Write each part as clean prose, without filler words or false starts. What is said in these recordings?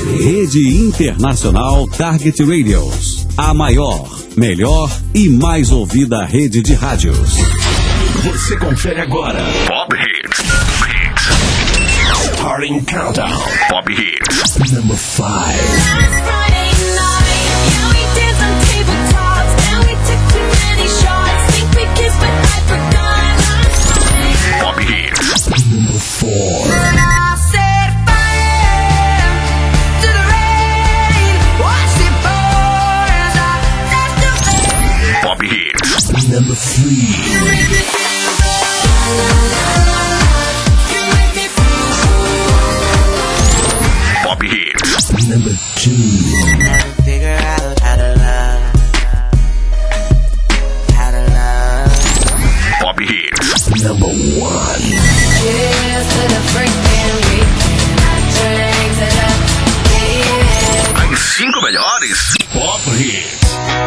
Rede Internacional Target Radios. A maior, melhor e mais ouvida rede de rádios. Você confere agora. Pop Hits. Starting Countdown. Pop Hits. Number 5. Pop Hits. Number 4. Pop Hits. Number 3. Pop Hits. Number 2. Never figure out how to love. How to love. Pop Hits. Number 1. Cheers to the freaking weekend. Drinks it up. Yeah. As 5 melhores. Pop Hits.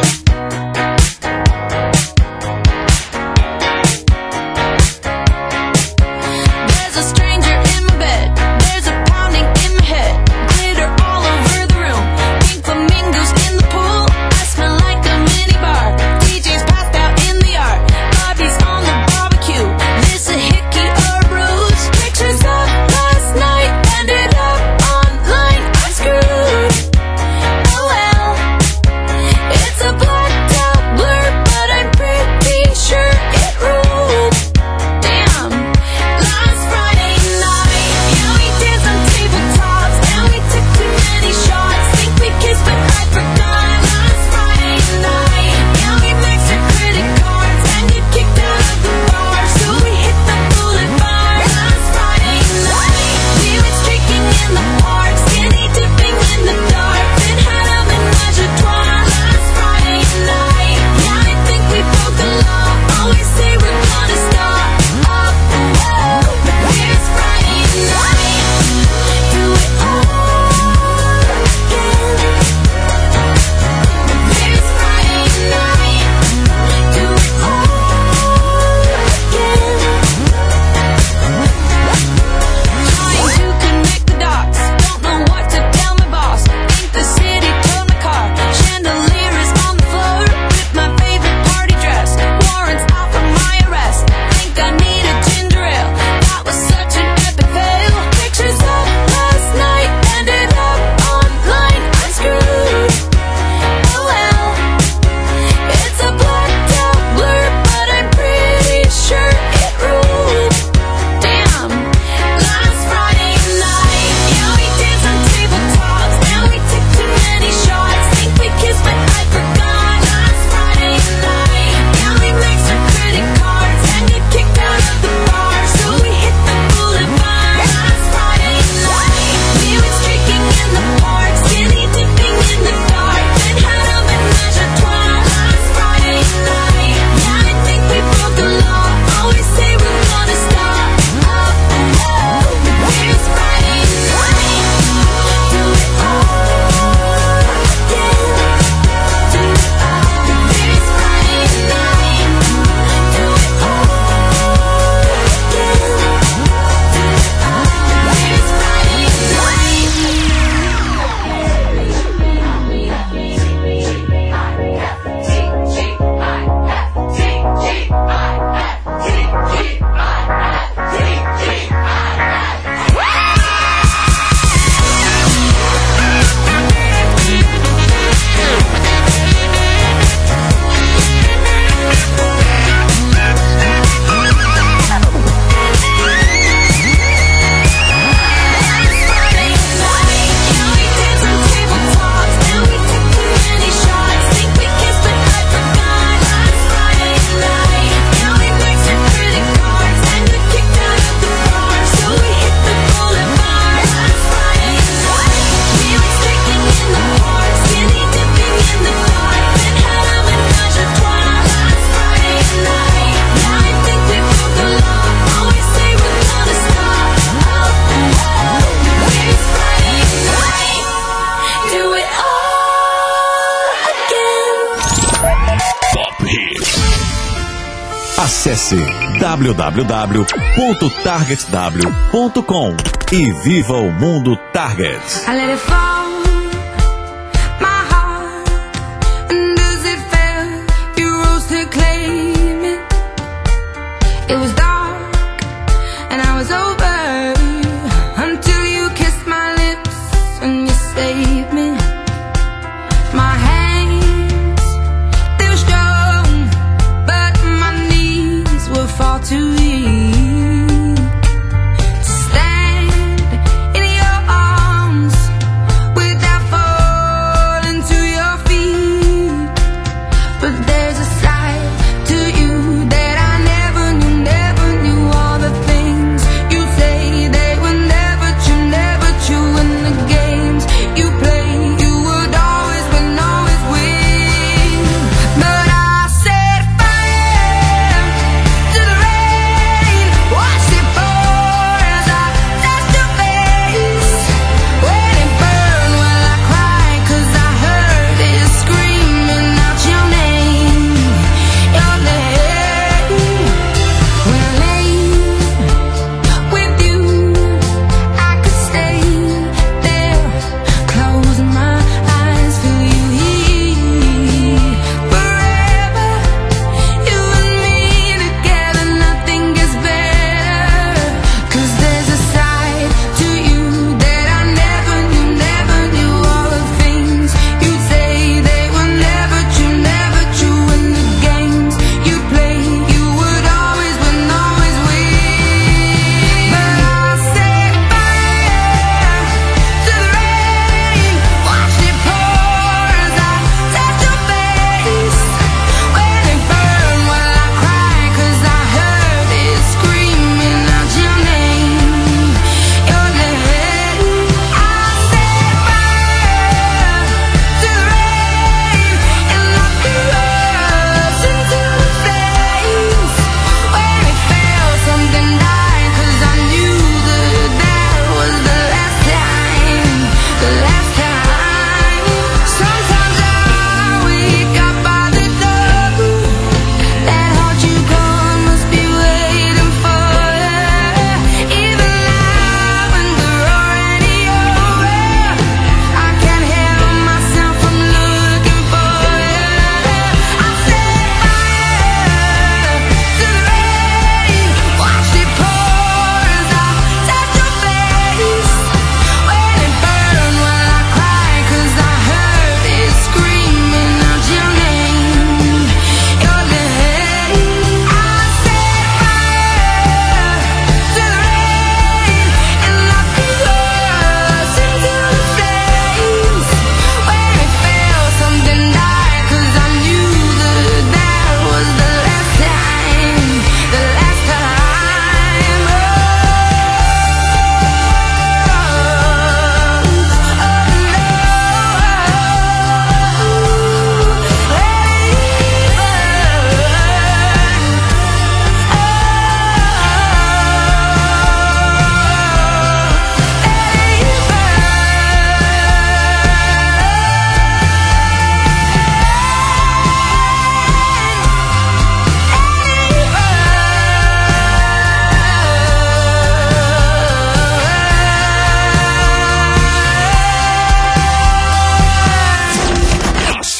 Acesse www.targetw.com e viva o mundo Target. I let it fall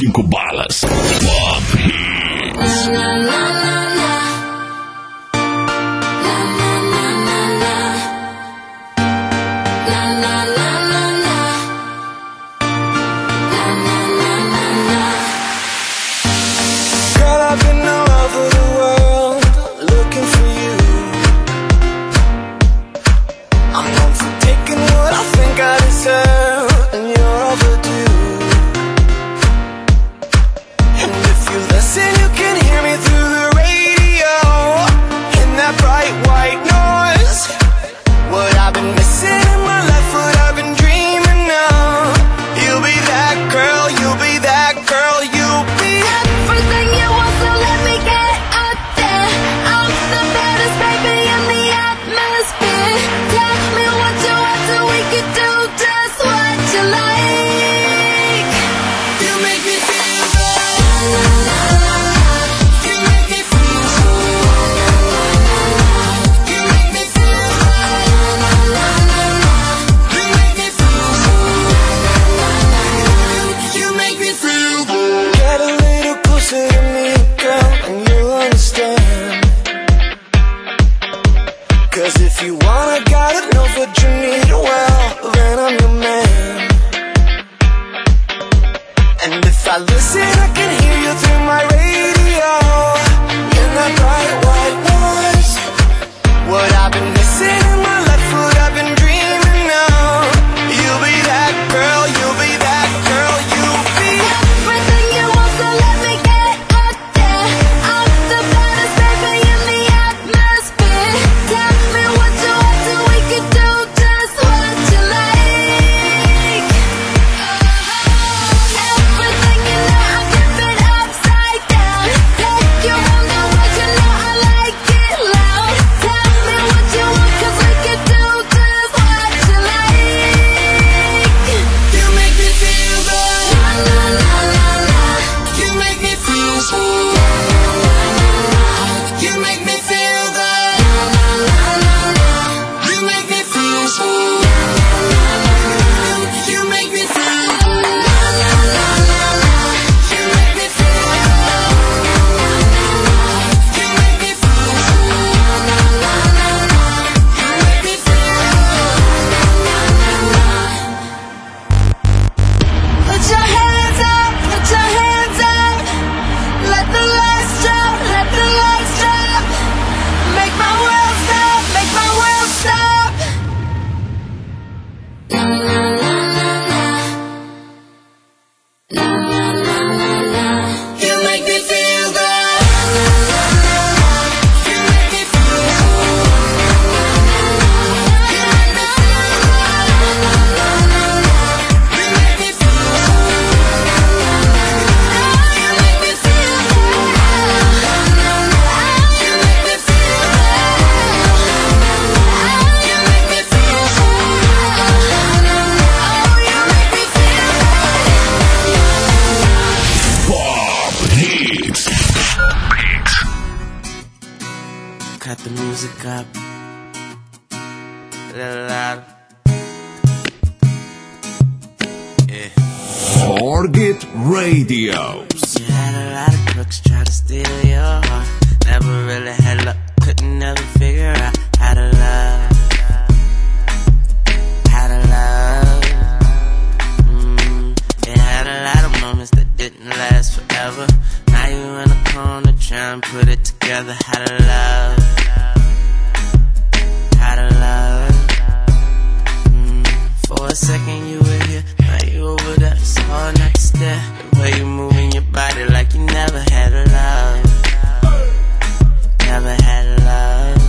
5 balas. Pop Hits. Target Radio. You had a lot of crooks try to steal your heart. Never really had luck, couldn't never figure out how to love. How to love. You had a lot of moments that didn't last forever. Now you in a corner trying to put it together. How to love. How to love. For a second you were here, now you over there. It's hard not to stare. The way you moving your body like you never had a love. Never had a love.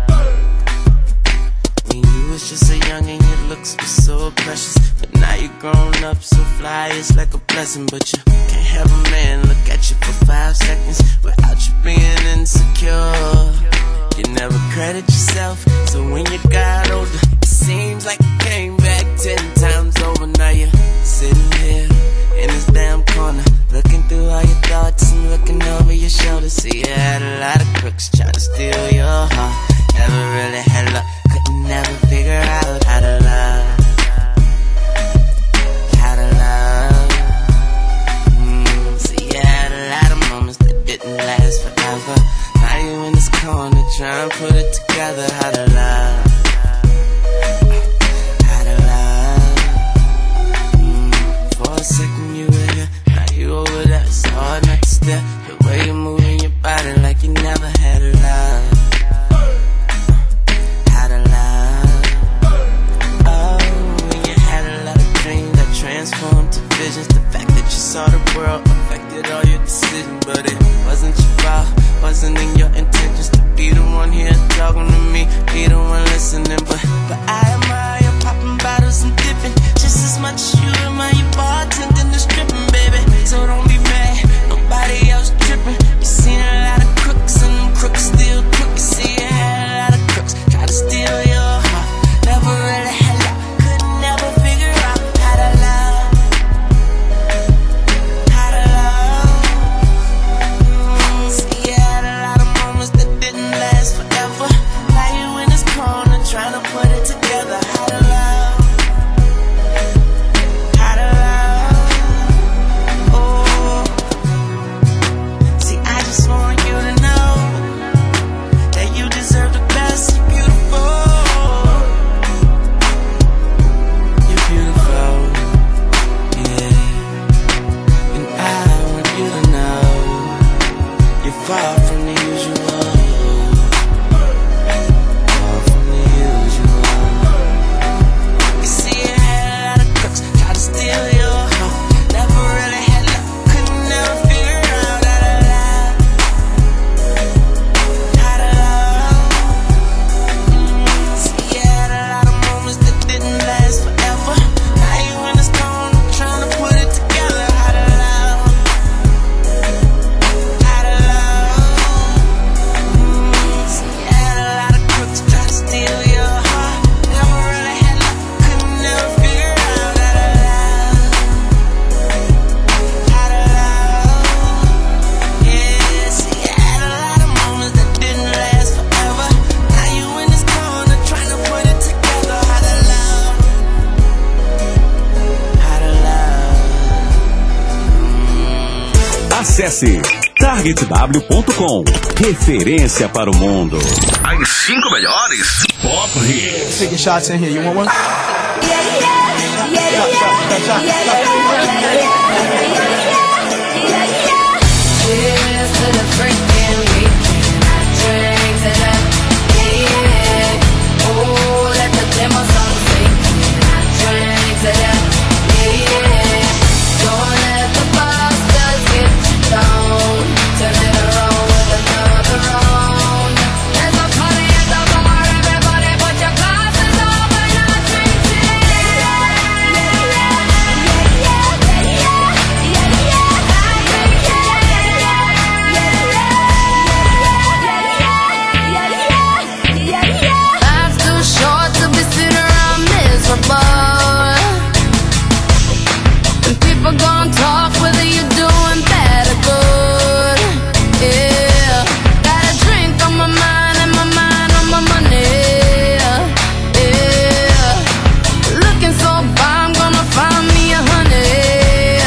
When you was just a young and your looks were so precious, but now you grown up so fly, it's like a blessing. But you can't have a man look at you for 5 seconds without you being insecure. You never credit yourself, so when you got older, it seems like you came back 10 times over. Now you're sitting here in this damn corner, looking through all your thoughts and looking over your shoulder. See, you had a lot of crooks trying to steal your heart. Never really had luck, couldn't never figure out how to love. How to love. world affected all your decisions, but it wasn't your fault, wasn't in your intentions to be the one here talking to me, be the one listening, but I admire you popping bottles and dipping, just as much as you admire you bartending and stripping, baby. So don't be mad, nobody else tripping. You seen a lot of crooks and them crooks still crook. You see you had a lot of crooks try to steal your heart, never really had luck, could never figure out how to love, how to love. See you had a lot of moments that didn't last forever. Now you in this corner trying to put it together. How to love, how to love. Oh, see, I just want you to know that you deserve the best. You're beautiful, you're beautiful, yeah. And I want you to know you're far from the usual, far from the usual. You see, you had a lot of crooks try to steal your heart, never really had luck, could never figure out how to love, how to love. See, you had a lot of moments that didn't last forever. Now you in this corner trying to put it together. How to love, how to love. See, you had a lot of crooks try to steal your heart, never really had luck, could never figure out how to love, how to love. Yeah, see, you had a lot of moments that didn't last forever. Now you in this corner trying to put it together. How to love, how to love. Acesse targetw.com. Referência para o mundo. As 5 melhores Pop Hits. Taking shots in here. You want one? Cheers to the freaking weekend. Drinks it up, yeah. Oh, let the demo song sing. Drinks it up, yeah. Don't let the bastards get you down. Turn it around with another round. There's a party at the bar. Everybody put your glasses up and not drink Life's too short to be sitting around miserable. And people gon' talk whether you're doing bad or good. Yeah, got a drink on my mind and my mind on my money. Yeah, looking so fine, I'm gonna find me a honey.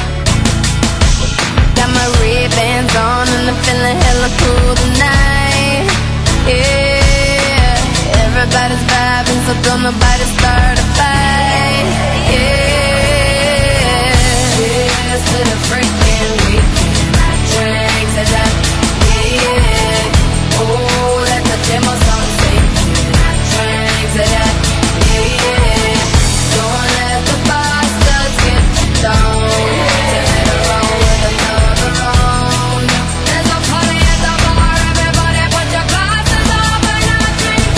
Got my Ray-Bans on and I'm feeling hella cool tonight. Yeah, everybody's vibing, so don't nobody start a fight. Yeah, cheers to the freaking weekend. Drinks it up, yeah. Oh, let the demo song sing. Drinks it up, yeah. Don't let the bastards get you down. Turn it around with another round. There's a party at the bar. Everybody put your glasses up and not drink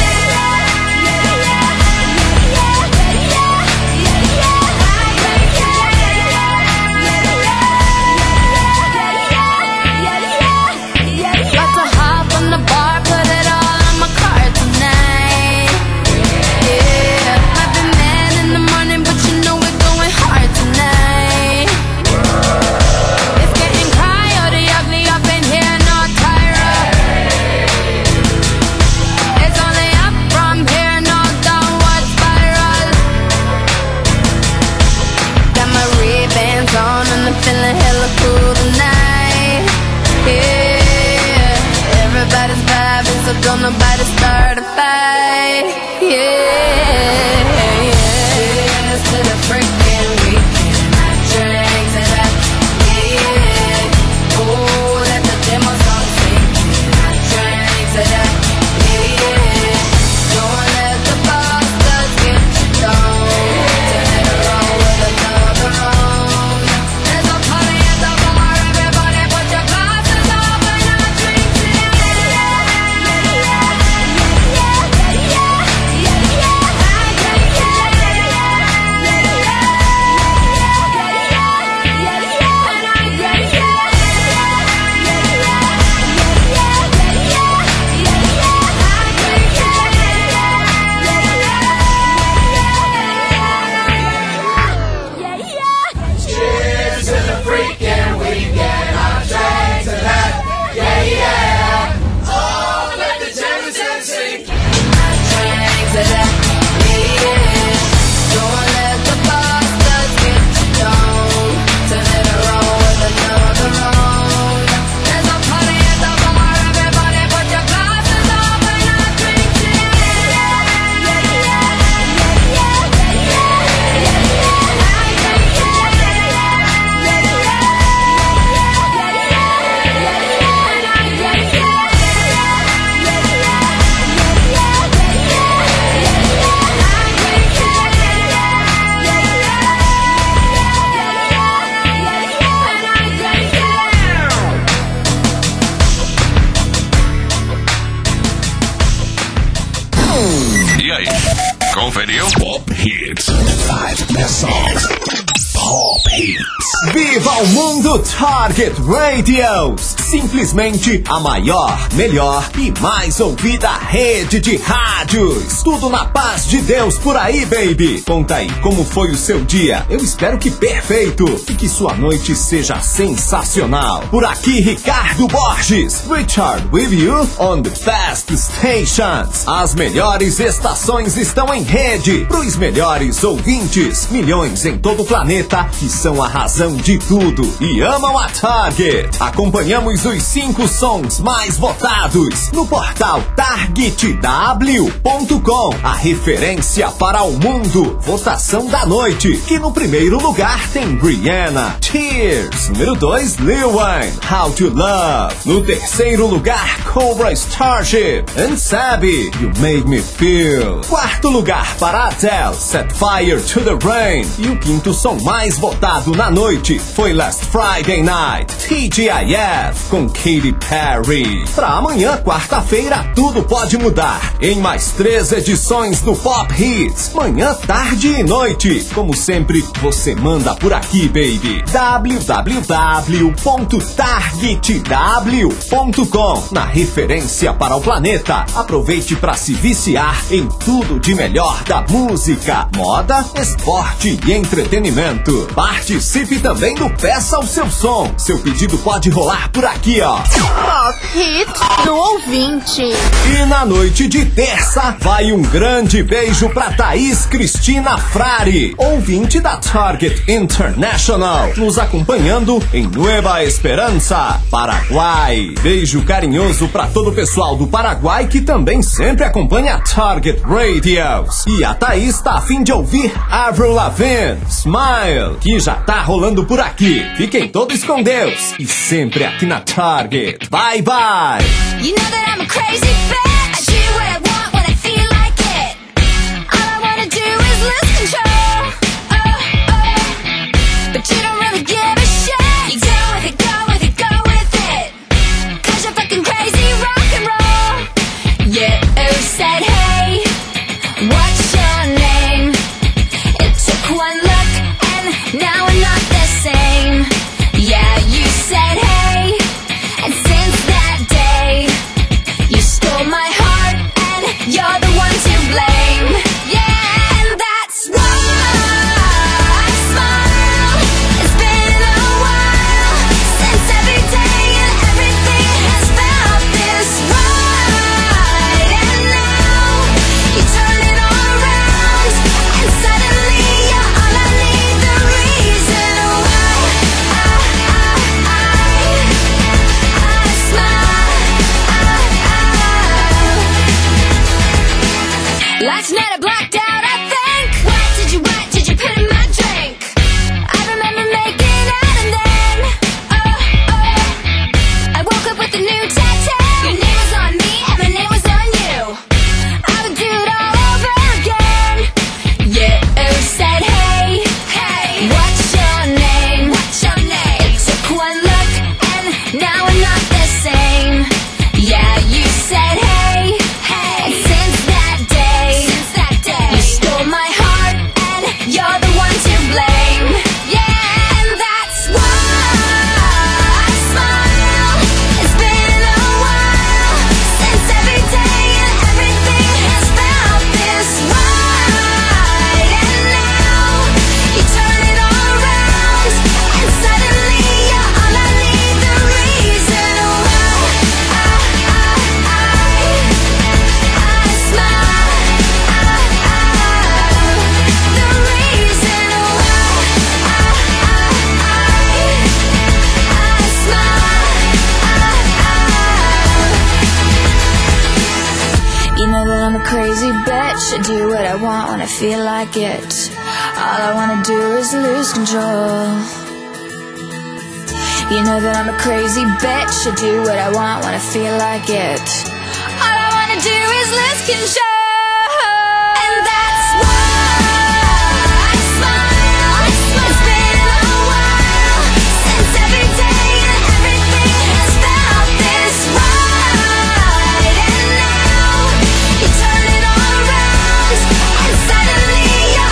Got to hop on the bar, put it all on my card tonight. Yeah, I've been mad in the morning, but you know we're going hard tonight. It's getting coyote ugly up in here, no Tyra. It's only up from here, no downward spiral. Got my Ray-Bans on and I'm feeling hella cool tonight. Yeah, everybody's vibing, so don't nobody start a fight. Yeah, cheers to the freaking weekend. Drinks it up, yeah. Oh, let the demo song sing. Drinks it up, yeah. Don't let the bastards get you down. Turn it around with another round. There's a party Pop Hits. 5 best songs. Pop Hits. Viva o mundo Target Radios! Simplesmente a maior, melhor e mais ouvida rede de rádios. Tudo na paz de Deus por aí, baby. Conta aí como foi o seu dia. Eu espero que perfeito e que sua noite seja sensacional. Por aqui, Ricardo Borges. Richard with you on the best stations. As melhores estações estão em rede pros melhores ouvintes. Milhões em todo o planeta que são a razão de tudo e amam a Target. Acompanhamos os 5 sons mais votados no portal targetw.com, a referência para o mundo. Votação da noite, que no primeiro lugar tem Rihanna, Tears. Número 2, Lil Wayne, How to Love. No terceiro lugar, Cobra Starship and Sabi, You Make Me Feel. Quarto lugar para Adele, Set Fire to the Rain. E o quinto som mais votado na noite foi Last Friday Night, TGIF com Katy Perry. Pra amanhã, quarta-feira, tudo pode mudar. Em mais 3 edições do Pop Hits, manhã, tarde e noite. Como sempre, você manda por aqui, baby. www.targetw.com, na referência para o planeta. Aproveite para se viciar em tudo de melhor da música, moda, esporte e entretenimento. Participe também do Peça o Seu Som. Seu pedido pode rolar por aqui, ó. Pop Hits do ouvinte. E na noite de terça, vai um grande beijo pra Thaís Cristina Frari, ouvinte da Target International, nos acompanhando em Nueva Esperança, Paraguai. Beijo carinhoso pra todo o pessoal do Paraguai que também sempre acompanha a Target Radios. E a Thaís tá a fim de ouvir Avril Lavigne, Smile, que já tá rolando por aqui. Fiquem todos com Deus e sempre aqui na Target. Bye, bye! You know that I'm a crazy bitch. I do what I want when I feel like it. All I wanna do is lose control. But you don't really give a shit. You go with it, go with it, go with it. 'Cause you're fucking crazy rock and roll. Yeah, who said hey? What's your name? It took one look and now we're not the same. Yeah, you said hey. And since that day, you stole my heart and you're the one to blame. Yeah, and that's why I smile. It's been a while since every day and everything has felt this right. And now you turn it all around and suddenly you're all I need. The reason why I smile. Last night I blacked out, I think. What did you put in my drink? I remember making out and then I woke up with a new tattoo. Your name was on me and my name was on you. I would do it all over again. Yeah, who said hey? Hey, what's your name? What's your name? It took one look and now we're not the same. Yeah, you said hey. Hey, and since that day, you stole my heart and you're the one to blame. Yeah, and that's why I smile. It's been a while since every day and everything has felt this right. And now you turn it all around and suddenly you're all I need. The reason why I smile. The reason why I smile. You know that I'm a crazy bitch. I do what I want when I feel like it. All I wanna do is lose control. You know that I'm a crazy bitch. I do what I want when I feel like it. All I wanna do is lose control. And that's why I smile. It's been a while since every day and everything has felt this right. And now you turn it all around and suddenly you're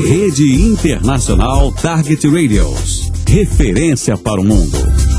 Rede Internacional Target Radios. Referência para o mundo.